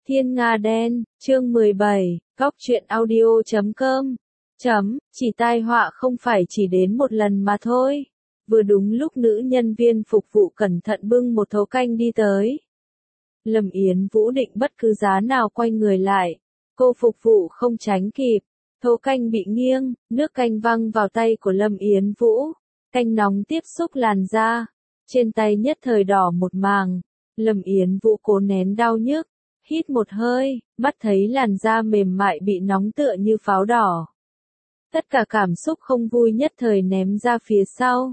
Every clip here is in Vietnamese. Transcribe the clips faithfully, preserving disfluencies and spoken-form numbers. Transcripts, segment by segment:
Thiên Nga Đen, chương mười bảy, Cóc truyện audio chấm com. Chấm, chỉ tai họa không phải chỉ đến một lần mà thôi. Vừa đúng lúc nữ nhân viên phục vụ cẩn thận bưng một thố canh đi tới. Lâm Yến Vũ định bất cứ giá nào quay người lại. Cô phục vụ không tránh kịp. Thố canh bị nghiêng, nước canh văng vào tay của Lâm Yến Vũ. Canh nóng tiếp xúc làn da. Trên tay nhất thời đỏ một màng. Lâm Yến Vũ cố nén đau nhức. Hít một hơi, mắt thấy làn da mềm mại bị nóng tựa như pháo đỏ. Tất cả cảm xúc không vui nhất thời ném ra phía sau.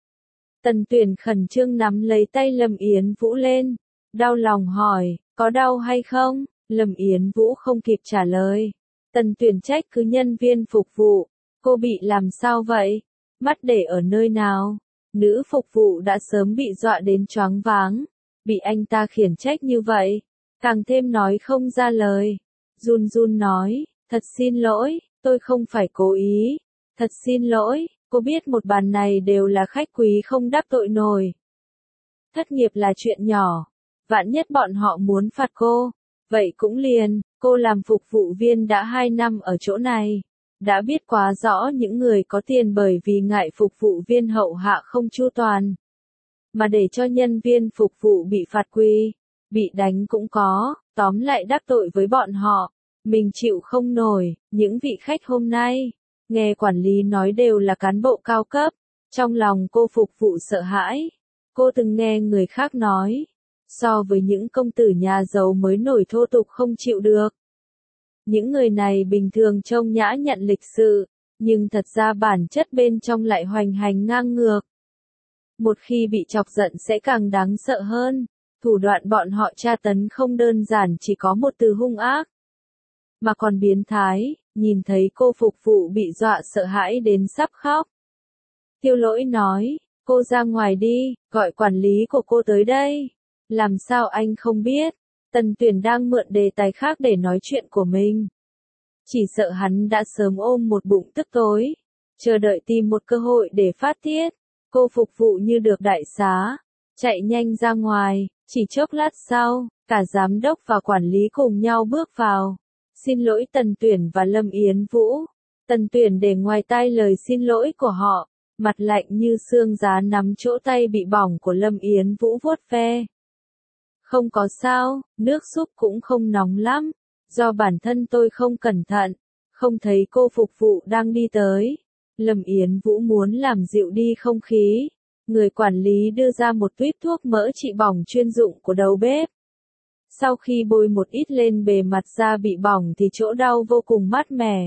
Tần Tuyển khẩn trương nắm lấy tay Lâm Yến Vũ lên. Đau lòng hỏi, có đau hay không? Lâm Yến Vũ không kịp trả lời. Tần Tuyển trách cứ nhân viên phục vụ. Cô bị làm sao vậy? Mắt để ở nơi nào? Nữ phục vụ đã sớm bị dọa đến choáng váng. Bị anh ta khiển trách như vậy. Càng thêm nói không ra lời. Run run nói, thật xin lỗi, tôi không phải cố ý. Thật xin lỗi, cô biết một bàn này đều là khách quý không đắc tội nổi. Thất nghiệp là chuyện nhỏ. Vạn nhất bọn họ muốn phạt cô. Vậy cũng liền, cô làm phục vụ viên đã hai năm ở chỗ này. Đã biết quá rõ những người có tiền bởi vì ngại phục vụ viên hậu hạ không chu toàn. Mà để cho nhân viên phục vụ bị phạt quy. Bị đánh cũng có, tóm lại đắc tội với bọn họ, mình chịu không nổi. Những vị khách hôm nay, nghe quản lý nói đều là cán bộ cao cấp, trong lòng cô phục vụ sợ hãi. Cô từng nghe người khác nói, so với những công tử nhà giàu mới nổi thô tục không chịu được. Những người này bình thường trông nhã nhặn lịch sự, nhưng thật ra bản chất bên trong lại hoành hành ngang ngược. Một khi bị chọc giận sẽ càng đáng sợ hơn. Thủ đoạn bọn họ tra tấn không đơn giản chỉ có một từ hung ác, mà còn biến thái. Nhìn thấy cô phục vụ bị dọa sợ hãi đến sắp khóc. Tiêu Lỗi nói, cô ra ngoài đi, gọi quản lý của cô tới đây. Làm sao anh không biết? Tần Tuyển đang mượn đề tài khác để nói chuyện của mình. Chỉ sợ hắn đã sớm ôm một bụng tức tối, chờ đợi tìm một cơ hội để phát tiết. Cô phục vụ như được đại xá, chạy nhanh ra ngoài. Chỉ chốc lát sau, cả giám đốc và quản lý cùng nhau bước vào. Xin lỗi Tần Tuyển và Lâm Yến Vũ. Tần Tuyển để ngoài tai lời xin lỗi của họ, mặt lạnh như xương giá nắm chỗ tay bị bỏng của Lâm Yến Vũ vuốt ve. Không có sao, nước súp cũng không nóng lắm, do bản thân tôi không cẩn thận, không thấy cô phục vụ đang đi tới. Lâm Yến Vũ muốn làm dịu đi không khí. Người quản lý đưa ra một tuýp thuốc mỡ trị bỏng chuyên dụng của đầu bếp. Sau khi bôi một ít lên bề mặt da bị bỏng thì chỗ đau vô cùng mát mẻ.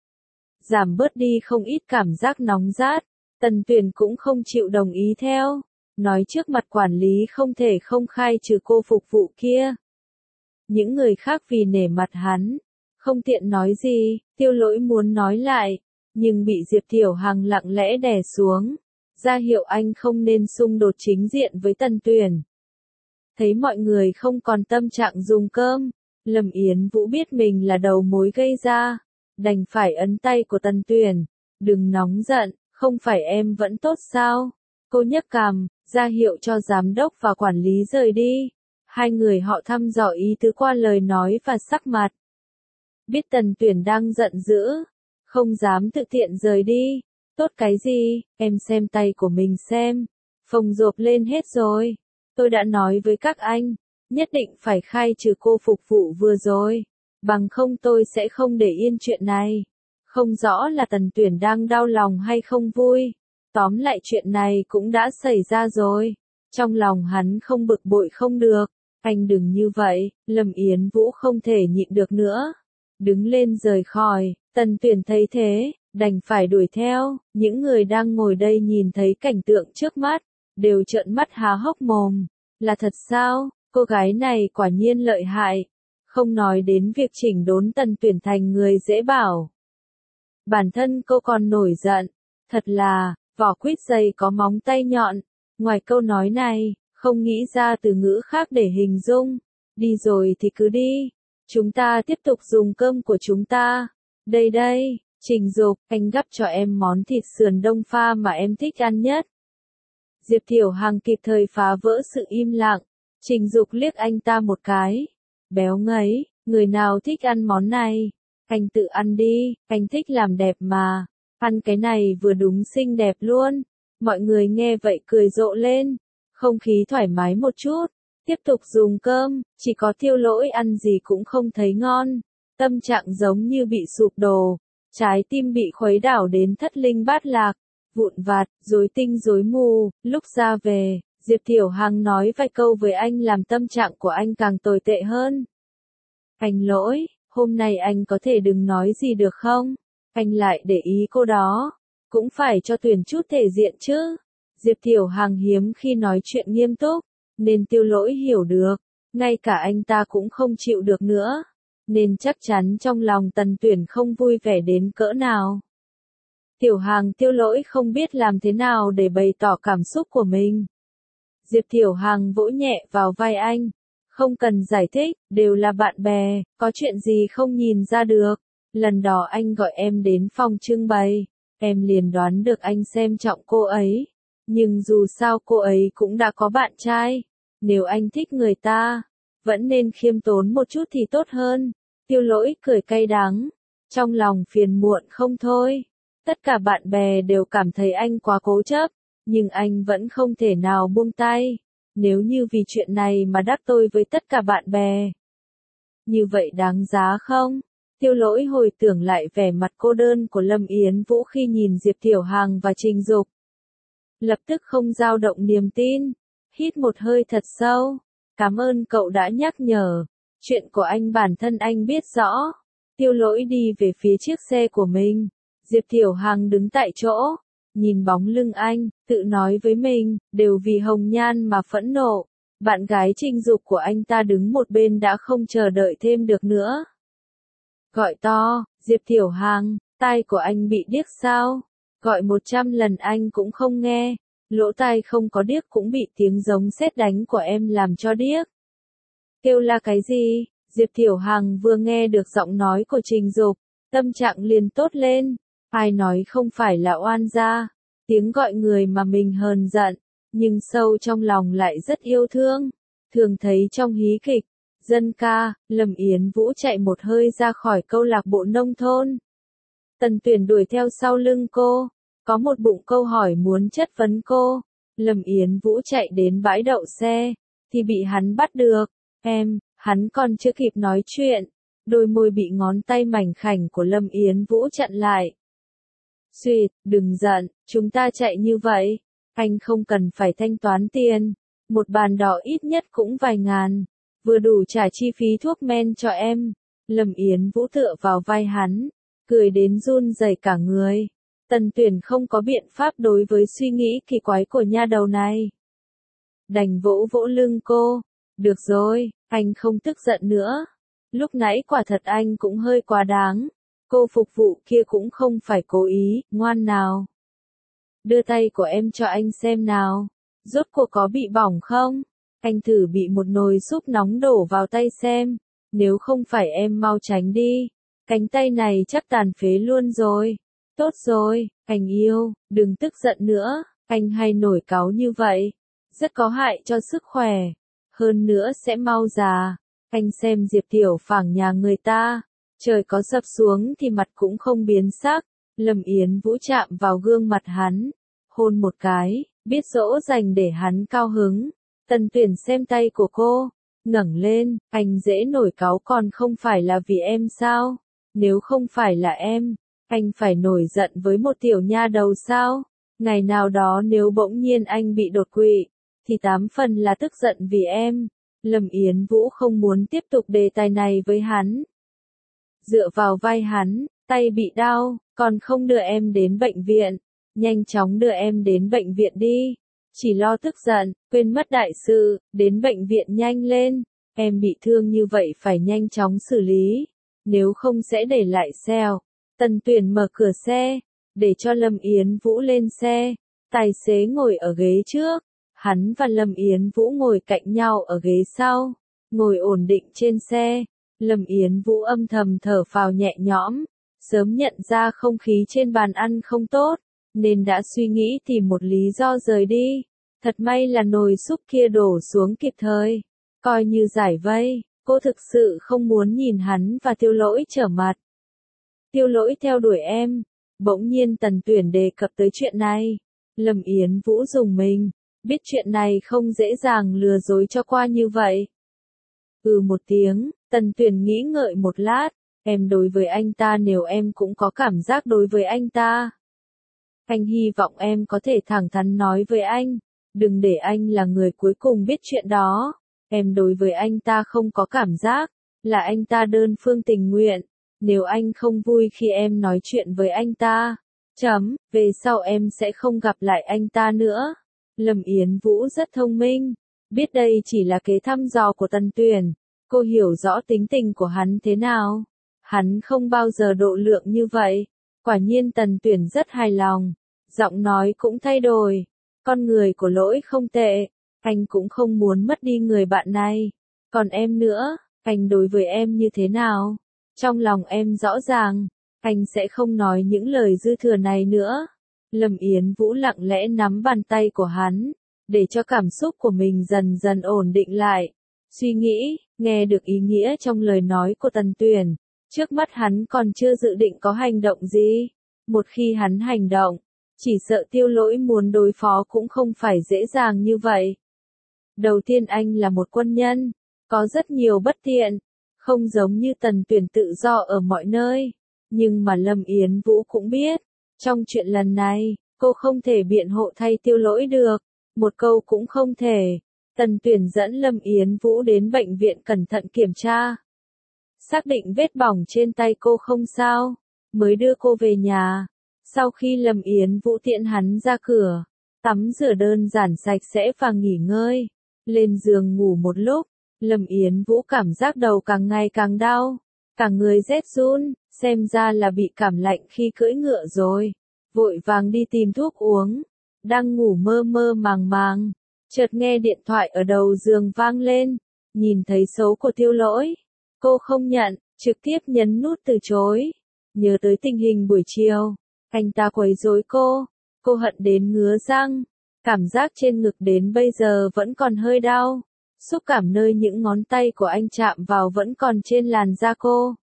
Giảm bớt đi không ít cảm giác nóng rát. Tần Tuyển cũng không chịu đồng ý theo. Nói trước mặt quản lý không thể không khai trừ cô phục vụ kia. Những người khác vì nể mặt hắn, không tiện nói gì. Tiêu Lỗi muốn nói lại, nhưng bị Diệp Tiểu Hằng lặng lẽ đè xuống. Ra hiệu anh không nên xung đột chính diện với Tần Tuyển. Thấy mọi người không còn tâm trạng dùng cơm, Lâm Yến Vũ biết mình là đầu mối gây ra, đành phải ấn tay của Tần Tuyển. Đừng nóng giận, không phải em vẫn tốt sao? Cô nhấc cằm, ra hiệu cho giám đốc và quản lý rời đi. Hai người họ thăm dò ý tứ qua lời nói và sắc mặt. Biết Tần Tuyển đang giận dữ, không dám tự tiện rời đi. Tốt cái gì, em xem tay của mình xem. Phồng rộp lên hết rồi. Tôi đã nói với các anh, nhất định phải khai trừ cô phục vụ vừa rồi. Bằng không tôi sẽ không để yên chuyện này. Không rõ là Tần Tuyển đang đau lòng hay không vui. Tóm lại chuyện này cũng đã xảy ra rồi. Trong lòng hắn không bực bội không được. Anh đừng như vậy, Lâm Yến Vũ không thể nhịn được nữa. Đứng lên rời khỏi, Tần Tuyển thấy thế, đành phải đuổi theo. Những người đang ngồi đây nhìn thấy cảnh tượng trước mắt, đều trợn mắt há hốc mồm. Là thật sao, cô gái này quả nhiên lợi hại. Không nói đến việc chỉnh đốn Tần Tuyển thành người dễ bảo. Bản thân cô còn nổi giận. Thật là, vỏ quýt dày có móng tay nhọn. Ngoài câu nói này, không nghĩ ra từ ngữ khác để hình dung. Đi rồi thì cứ đi. Chúng ta tiếp tục dùng cơm của chúng ta. Đây đây. Trình Dục, anh gắp cho em món thịt sườn đông pha mà em thích ăn nhất. Diệp Tiểu Hằng kịp thời phá vỡ sự im lặng. Trình Dục liếc anh ta một cái. Béo ngấy, Người nào thích ăn món này? Anh tự ăn đi, anh thích làm đẹp mà. Ăn cái này vừa đúng xinh đẹp luôn. Mọi người nghe vậy cười rộ lên. Không khí thoải mái một chút. Tiếp tục dùng cơm, chỉ có Tiêu Lỗi ăn gì cũng không thấy ngon. Tâm trạng giống như bị sụp đổ. Trái tim bị khuấy đảo đến thất linh bát lạc. Vụn vặt, rối tinh rối mù. Lúc ra về, Diệp Tiểu Hằng nói vài câu với anh làm tâm trạng của anh càng tồi tệ hơn. Anh Lỗi, hôm nay anh có thể đừng nói gì được không? Anh lại để ý cô đó. Cũng phải cho tuyển chút thể diện chứ. Diệp Tiểu Hằng hiếm khi nói chuyện nghiêm túc. Nên Tiêu Lỗi hiểu được. Ngay cả anh ta cũng không chịu được nữa. Nên chắc chắn trong lòng Tần Tuyển không vui vẻ đến cỡ nào. Tiểu Hằng Tiêu Lỗi không biết làm thế nào để bày tỏ cảm xúc của mình. Diệp Tiểu Hằng vỗ nhẹ vào vai anh. Không cần giải thích, đều là bạn bè, có chuyện gì không nhìn ra được. Lần đó anh gọi em đến phòng trưng bày, em liền đoán được anh xem trọng cô ấy. Nhưng dù sao cô ấy cũng đã có bạn trai. Nếu anh thích người ta, vẫn nên khiêm tốn một chút thì tốt hơn. Tiêu Lỗi cười cay đắng, trong lòng phiền muộn không thôi. Tất cả bạn bè đều cảm thấy anh quá cố chấp, nhưng anh vẫn không thể nào buông tay. Nếu như vì chuyện này mà đắc tội với tất cả bạn bè, như vậy đáng giá không? Tiêu Lỗi hồi tưởng lại vẻ mặt cô đơn của Lâm Yến Vũ khi nhìn Diệp Tiểu Hằng và Trình Dục. Lập tức không dao động niềm tin, hít một hơi thật sâu. Cảm ơn cậu đã nhắc nhở, chuyện của anh bản thân anh biết rõ. Tiêu Lỗi đi về phía chiếc xe của mình, Diệp Tiểu Hằng đứng tại chỗ, nhìn bóng lưng anh, tự nói với mình, đều vì Hồng Nhan mà phẫn nộ. Bạn gái Trình Dục của anh ta đứng một bên đã không chờ đợi thêm được nữa. Gọi to, Diệp Tiểu Hằng, tai của anh bị điếc sao? Gọi một trăm lần anh cũng không nghe, lỗ tai không có điếc cũng bị tiếng giống sét đánh của em làm cho điếc. Kêu là cái gì? Diệp Tiểu Hằng vừa nghe được giọng nói của Trình Dục, tâm trạng liền tốt lên. Ai nói không phải là oan gia, tiếng gọi người mà mình hờn giận, nhưng sâu trong lòng lại rất yêu thương. Thường thấy trong hí kịch, dân ca, Lâm Yến Vũ chạy một hơi ra khỏi câu lạc bộ nông thôn. Tần Tuyển đuổi theo sau lưng cô, có một bụng câu hỏi muốn chất vấn cô. Lâm Yến Vũ chạy đến bãi đậu xe, thì bị hắn bắt được. Em, hắn còn chưa kịp nói chuyện, đôi môi bị ngón tay mảnh khảnh của Lâm Yến Vũ chặn lại. Xuyệt, đừng giận, chúng ta chạy như vậy, anh không cần phải thanh toán tiền. Một bàn đỏ ít nhất cũng vài ngàn, vừa đủ trả chi phí thuốc men cho em. Lâm Yến Vũ tựa vào vai hắn, cười đến run rẩy cả người. Tần Tuyển không có biện pháp đối với suy nghĩ kỳ quái của nha đầu này. Đành vỗ vỗ lưng cô. Được rồi, anh không tức giận nữa. Lúc nãy quả thật anh cũng hơi quá đáng. Cô phục vụ kia cũng không phải cố ý, ngoan nào. Đưa tay của em cho anh xem nào. Rốt cuộc có bị bỏng không? Anh thử bị một nồi súp nóng đổ vào tay xem. Nếu không phải em mau tránh đi. Cánh tay này chắc tàn phế luôn rồi. Tốt rồi, anh yêu, đừng tức giận nữa. Anh hay nổi cáu như vậy, rất có hại cho sức khỏe. Hơn nữa sẽ mau già. Anh xem Diệp Tiểu Phảng nhà người ta. Trời có sập xuống thì mặt cũng không biến sắc. Lâm Yến Vũ chạm vào gương mặt hắn, hôn một cái, biết dỗ dành để hắn cao hứng. Tần Tuyển xem tay của cô, ngẩng lên, anh dễ nổi cáu còn không phải là vì em sao? Nếu không phải là em, anh phải nổi giận với một tiểu nha đầu sao? Ngày nào đó nếu bỗng nhiên anh bị đột quỵ, thì tám phần là tức giận vì em. Lâm Yến Vũ không muốn tiếp tục đề tài này với hắn. Dựa vào vai hắn, tay bị đau, còn không đưa em đến bệnh viện. Nhanh chóng đưa em đến bệnh viện đi. Chỉ lo tức giận, quên mất đại sự, đến bệnh viện nhanh lên. Em bị thương như vậy phải nhanh chóng xử lý. Nếu không sẽ để lại sẹo. Tần Tuyển mở cửa xe, để cho Lâm Yến Vũ lên xe. Tài xế ngồi ở ghế trước. Hắn và Lâm Yến Vũ ngồi cạnh nhau ở ghế sau. Ngồi ổn định trên xe. Lâm Yến Vũ âm thầm thở phào nhẹ nhõm. Sớm nhận ra không khí trên bàn ăn không tốt, nên đã suy nghĩ tìm một lý do rời đi. Thật may là nồi súp kia đổ xuống kịp thời, coi như giải vây. Cô thực sự không muốn nhìn hắn và Tiêu Lỗi trở mặt. Tiêu Lỗi theo đuổi em. Bỗng nhiên Tần Tuyển đề cập tới chuyện này. Lâm Yến Vũ rùng mình, biết chuyện này không dễ dàng lừa dối cho qua như vậy. Ừ một tiếng, Tần Tuyển nghĩ ngợi một lát, em đối với anh ta nếu em cũng có cảm giác đối với anh ta. Anh hy vọng em có thể thẳng thắn nói với anh, đừng để anh là người cuối cùng biết chuyện đó. Em đối với anh ta không có cảm giác, là anh ta đơn phương tình nguyện. Nếu anh không vui khi em nói chuyện với anh ta, chấm, về sau em sẽ không gặp lại anh ta nữa. Lâm Yến Vũ rất thông minh, biết đây chỉ là kế thăm dò của Tần Tuyển. Cô hiểu rõ tính tình của hắn thế nào. Hắn không bao giờ độ lượng như vậy. Quả nhiên Tần Tuyển rất hài lòng. Giọng nói cũng thay đổi. Con người của Lỗi không tệ. Anh cũng không muốn mất đi người bạn này. Còn em nữa, anh đối với em như thế nào? Trong lòng em rõ ràng, anh sẽ không nói những lời dư thừa này nữa. Lâm Yến Vũ lặng lẽ nắm bàn tay của hắn, để cho cảm xúc của mình dần dần ổn định lại. Suy nghĩ, nghe được ý nghĩa trong lời nói của Tần Tuyển. Trước mắt hắn còn chưa dự định có hành động gì. Một khi hắn hành động, chỉ sợ Tiêu Lỗi muốn đối phó cũng không phải dễ dàng như vậy. Đầu tiên anh là một quân nhân, có rất nhiều bất tiện, không giống như Tần Tuyển tự do ở mọi nơi. Nhưng mà Lâm Yến Vũ cũng biết, trong chuyện lần này, cô không thể biện hộ thay Tiêu Lỗi được, một câu cũng không thể. Tần Tuyển dẫn Lâm Yến Vũ đến bệnh viện cẩn thận kiểm tra. Xác định vết bỏng trên tay cô không sao, mới đưa cô về nhà. Sau khi Lâm Yến Vũ tiễn hắn ra cửa, tắm rửa đơn giản sạch sẽ và nghỉ ngơi, lên giường ngủ một lúc, Lâm Yến Vũ cảm giác đầu càng ngày càng đau, cả người rét run, xem ra là bị cảm lạnh khi cưỡi ngựa rồi. Vội vàng đi tìm thuốc uống, đang ngủ mơ mơ màng màng, chợt nghe điện thoại ở đầu giường vang lên, nhìn thấy số của Tiêu Lỗi. Cô không nhận, trực tiếp nhấn nút từ chối. Nhớ tới tình hình buổi chiều, anh ta quấy rối cô, cô hận đến ngứa răng, cảm giác trên ngực đến bây giờ vẫn còn hơi đau, xúc cảm nơi những ngón tay của anh chạm vào vẫn còn trên làn da cô.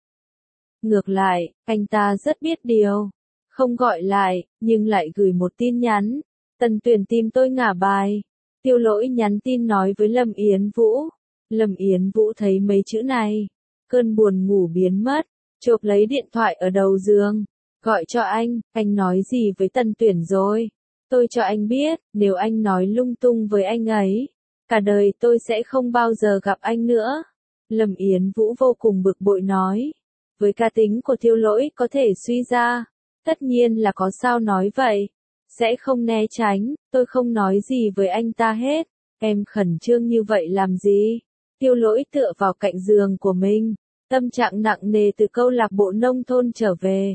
Ngược lại, anh ta rất biết điều, không gọi lại, nhưng lại gửi một tin nhắn. Tần Tuyển tìm tôi ngả bài. Tiêu Lỗi nhắn tin nói với Lâm Yến Vũ. Lâm Yến Vũ thấy mấy chữ này, cơn buồn ngủ biến mất, chộp lấy điện thoại ở đầu giường, gọi cho anh, anh nói gì với Tần Tuyển rồi? Tôi cho anh biết, nếu anh nói lung tung với anh ấy, cả đời tôi sẽ không bao giờ gặp anh nữa. Lâm Yến Vũ vô cùng bực bội nói, với cá tính của Tiêu Lỗi có thể suy ra, tất nhiên là có sao nói vậy, sẽ không né tránh, tôi không nói gì với anh ta hết, em khẩn trương như vậy làm gì? Tiêu Lỗi tựa vào cạnh giường của mình, tâm trạng nặng nề từ câu lạc bộ nông thôn trở về.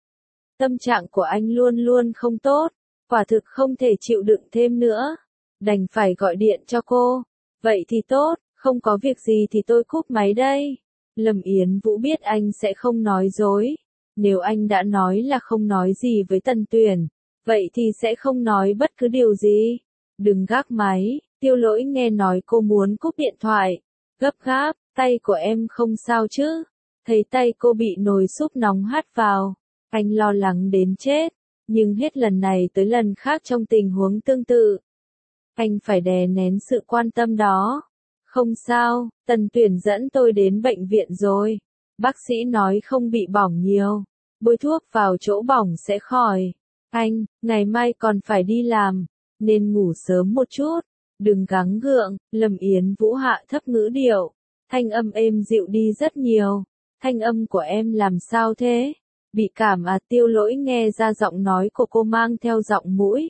Tâm trạng của anh luôn luôn không tốt, quả thực không thể chịu đựng thêm nữa, đành phải gọi điện cho cô. Vậy thì tốt, không có việc gì thì tôi cúp máy đây. Lâm Yến Vũ biết anh sẽ không nói dối, nếu anh đã nói là không nói gì với Tần Tuyển, vậy thì sẽ không nói bất cứ điều gì. Đừng gác máy. Tiêu Lỗi nghe nói cô muốn cúp điện thoại, gấp gáp, tay của em không sao chứ? Thấy tay cô bị nồi súp nóng hắt vào, anh lo lắng đến chết, nhưng hết lần này tới lần khác trong tình huống tương tự, anh phải đè nén sự quan tâm đó. Không sao, Tần Tuyển dẫn tôi đến bệnh viện rồi, bác sĩ nói không bị bỏng nhiều, bôi thuốc vào chỗ bỏng sẽ khỏi. Anh, ngày mai còn phải đi làm, nên ngủ sớm một chút, đừng gắng gượng. Lâm Yến Vũ hạ thấp ngữ điệu, thanh âm êm dịu đi rất nhiều. Thanh âm của em làm sao thế? Bị cảm à? Tiêu Lỗi nghe ra giọng nói của cô mang theo giọng mũi.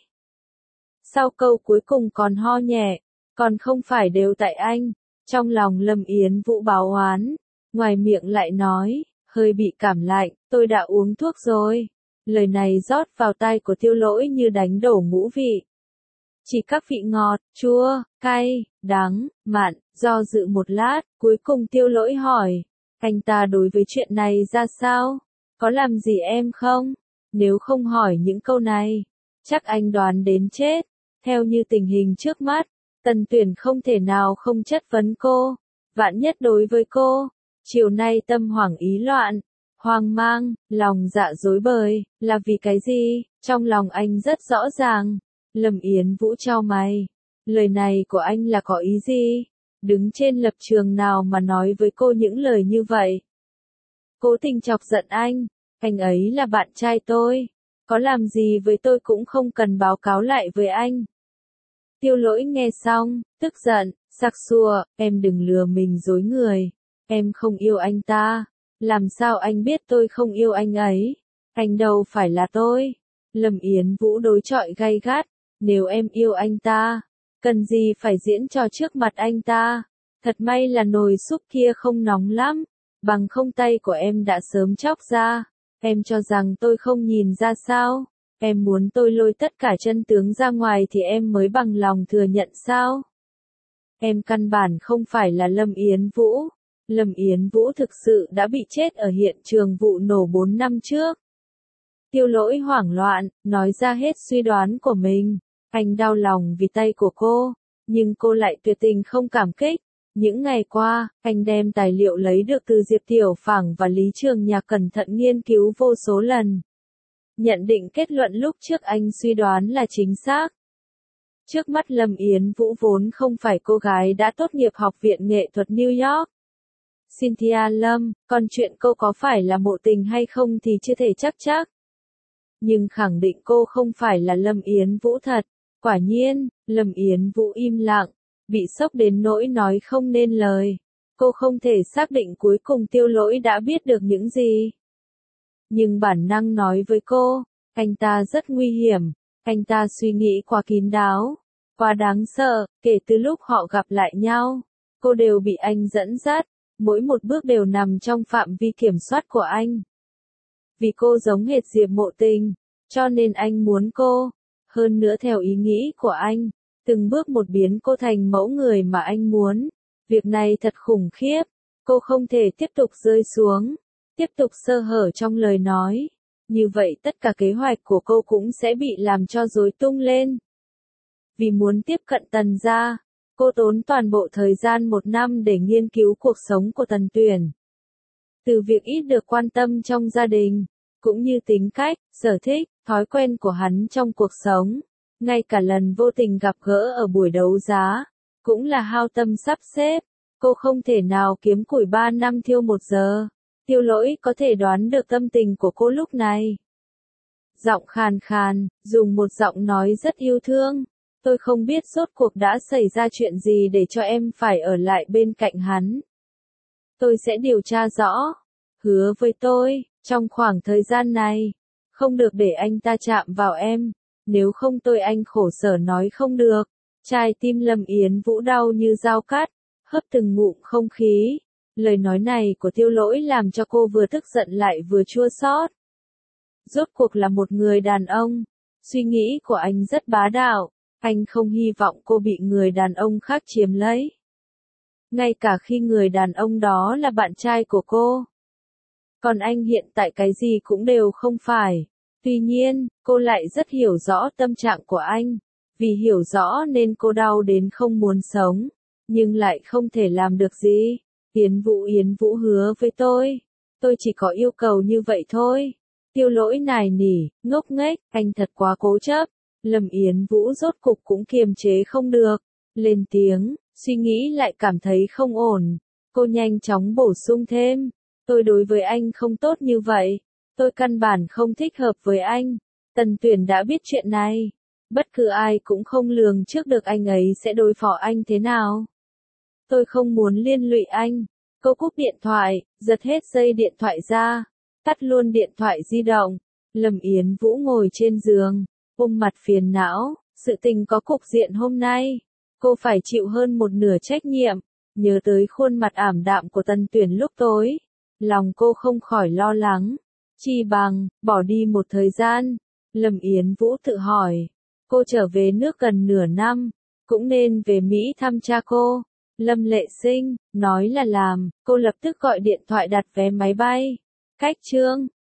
Sau câu cuối cùng còn ho nhẹ, còn không phải đều tại anh. Trong lòng Lâm Yến Vũ báo oán, ngoài miệng lại nói, hơi bị cảm lạnh, tôi đã uống thuốc rồi. Lời này rót vào tai của Tiêu Lỗi như đánh đổ ngũ vị. Chỉ các vị ngọt, chua, cay, đắng, mặn, do dự một lát, cuối cùng Tiêu Lỗi hỏi, anh ta đối với chuyện này ra sao? Có làm gì em không? Nếu không hỏi những câu này, chắc anh đoán đến chết. Theo như tình hình trước mắt, Tần Tuyển không thể nào không chất vấn cô. Vạn nhất đối với cô, chiều nay tâm hoảng ý loạn, hoang mang, lòng dạ rối bời, là vì cái gì? Trong lòng anh rất rõ ràng. Lâm Yến Vũ chau mày. Lời này của anh là có ý gì? Đứng trên lập trường nào mà nói với cô những lời như vậy? Cố tình chọc giận anh. Anh ấy là bạn trai tôi. Có làm gì với tôi cũng không cần báo cáo lại với anh. Tiêu Lỗi nghe xong, tức giận, sặc sụa, em đừng lừa mình dối người. Em không yêu anh ta. Làm sao anh biết tôi không yêu anh ấy? Anh đâu phải là tôi. Lâm Yến Vũ đối chọi gay gắt. Nếu em yêu anh ta, cần gì phải diễn trò trước mặt anh ta? Thật may là nồi súp kia không nóng lắm. Bằng không tay của em đã sớm chóc ra. Em cho rằng tôi không nhìn ra sao? Em muốn tôi lôi tất cả chân tướng ra ngoài thì em mới bằng lòng thừa nhận sao? Em căn bản không phải là Lâm Yến Vũ. Lâm Yến Vũ thực sự đã bị chết ở hiện trường vụ nổ bốn năm trước. Tiêu Lỗi hoảng loạn, nói ra hết suy đoán của mình. Anh đau lòng vì tay của cô, nhưng cô lại tuyệt tình không cảm kích. Những ngày qua, anh đem tài liệu lấy được từ Diệp Tiểu Phảng và Lý Trường Nhạc cẩn thận nghiên cứu vô số lần. Nhận định kết luận lúc trước anh suy đoán là chính xác. Trước mắt Lâm Yến Vũ vốn không phải cô gái đã tốt nghiệp Học viện Nghệ thuật New York. Cynthia Lâm, còn chuyện cô có phải là mộ tình hay không thì chưa thể chắc chắc. Nhưng khẳng định cô không phải là Lâm Yến Vũ thật. Quả nhiên, Lâm Yến Vũ im lặng, bị sốc đến nỗi nói không nên lời. Cô không thể xác định cuối cùng Tiêu Lỗi đã biết được những gì. Nhưng bản năng nói với cô, anh ta rất nguy hiểm, anh ta suy nghĩ quá kín đáo, quá đáng sợ, kể từ lúc họ gặp lại nhau, cô đều bị anh dẫn dắt, mỗi một bước đều nằm trong phạm vi kiểm soát của anh. Vì cô giống hệt Diệp Mộ Tình, cho nên anh muốn cô, hơn nữa theo ý nghĩ của anh, từng bước một biến cô thành mẫu người mà anh muốn. Việc này thật khủng khiếp, cô không thể tiếp tục rơi xuống, tiếp tục sơ hở trong lời nói. Như vậy tất cả kế hoạch của cô cũng sẽ bị làm cho rối tung lên. Vì muốn tiếp cận Tần gia, cô tốn toàn bộ thời gian một năm để nghiên cứu cuộc sống của Tần Tuyển. Từ việc ít được quan tâm trong gia đình, cũng như tính cách, sở thích, thói quen của hắn trong cuộc sống, ngay cả lần vô tình gặp gỡ ở buổi đấu giá, cũng là hao tâm sắp xếp. Cô không thể nào kiếm củi ba năm thiêu một giờ. Tiêu Lỗi có thể đoán được tâm tình của cô lúc này. Giọng khàn khàn, dùng một giọng nói rất yêu thương. Tôi không biết rốt cuộc đã xảy ra chuyện gì để cho em phải ở lại bên cạnh hắn. Tôi sẽ điều tra rõ. Hứa với tôi, trong khoảng thời gian này, không được để anh ta chạm vào em. Nếu không tôi anh khổ sở nói không được. Trái tim Lâm Yến Vũ đau như dao cắt, hấp từng ngụm không khí. Lời nói này của Tiêu Lỗi làm cho cô vừa tức giận lại vừa chua xót. Rốt cuộc là một người đàn ông. Suy nghĩ của anh rất bá đạo. Anh không hy vọng cô bị người đàn ông khác chiếm lấy. Ngay cả khi người đàn ông đó là bạn trai của cô. Còn anh hiện tại cái gì cũng đều không phải. Tuy nhiên, cô lại rất hiểu rõ tâm trạng của anh. Vì hiểu rõ nên cô đau đến không muốn sống. Nhưng lại không thể làm được gì. Yến Vũ Yến Vũ hứa với tôi. Tôi chỉ có yêu cầu như vậy thôi. Tiêu Lỗi nài nỉ, ngốc nghếch, anh thật quá cố chấp. Lâm Yến Vũ rốt cục cũng kiềm chế không được. Lên tiếng, suy nghĩ lại cảm thấy không ổn. Cô nhanh chóng bổ sung thêm. Tôi đối với anh không tốt như vậy. Tôi căn bản không thích hợp với anh. Tần Tuyển đã biết chuyện này. Bất cứ ai cũng không lường trước được anh ấy sẽ đối phó anh thế nào. Tôi không muốn liên lụy anh. Cô cúp điện thoại, giật hết dây điện thoại ra. Tắt luôn điện thoại di động. Lâm Yến Vũ ngồi trên giường, ôm mặt phiền não. Sự tình có cục diện hôm nay. Cô phải chịu hơn một nửa trách nhiệm. Nhớ tới khuôn mặt ảm đạm của Tần Tuyển lúc tối. Lòng cô không khỏi lo lắng. Chi bằng, bỏ đi một thời gian. Lâm Yến Vũ tự hỏi. Cô trở về nước gần nửa năm. Cũng nên về Mỹ thăm cha cô. Lâm Lệ Sinh, nói là làm, cô lập tức gọi điện thoại đặt vé máy bay. Cách chương